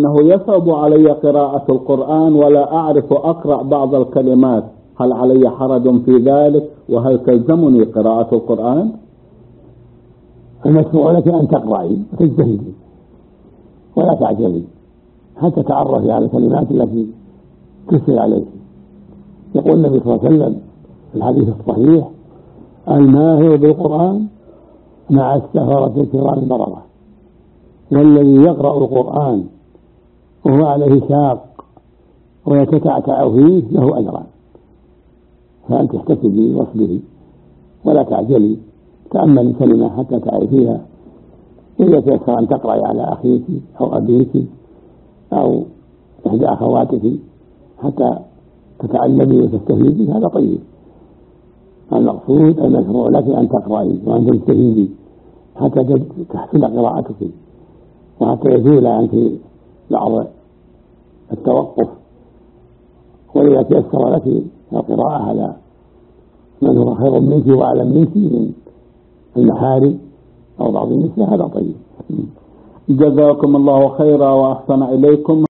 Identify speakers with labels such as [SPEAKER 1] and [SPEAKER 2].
[SPEAKER 1] أنه يصعب علي قراءة القرآن ولا أعرف أقرأ بعض الكلمات، هل علي حرج في ذلك؟ وهل تلزمني قراءة القرآن؟
[SPEAKER 2] المشروع لك أن تقرأي وتجتهدي ولا تعجلي حتى تعرفي على الكلمات التي تسهل عليك. يقول النبي صلى الله عليه وسلم في الحديث الصحيح: الماهر بالقرآن مع السفرة الكرام البررة. والذي يقرأ القرآن وهو عليه شاق ويتتعتع فيه له أجران. فأنت احتسبي واصبري ولا تعجلي، تأملي الكلمة حتى تعرفيها. إذا تيسر أن تقرأي على أخيك أو أبيك أو إحدى أخواتك حتى تتعلمي وتستفيدي، هذا طيب. المقصود المشروع لك أن تقرأي وأن تجتهدي حتى تحسن قراءتك وحتى يزول عنك بعض التوقف. وإذا تيسر لك القراءة على من هو خير منك وأعلم منك من المحارم أو بعض النساء، هذا طيب.
[SPEAKER 1] جزاكم الله خيرا وأحسن إليكم.